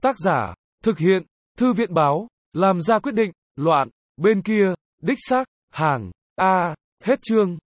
Tác giả, thực hiện, Thư viện báo, làm ra quyết định, loạn, bên kia, đích xác, hàng, A, hết chương.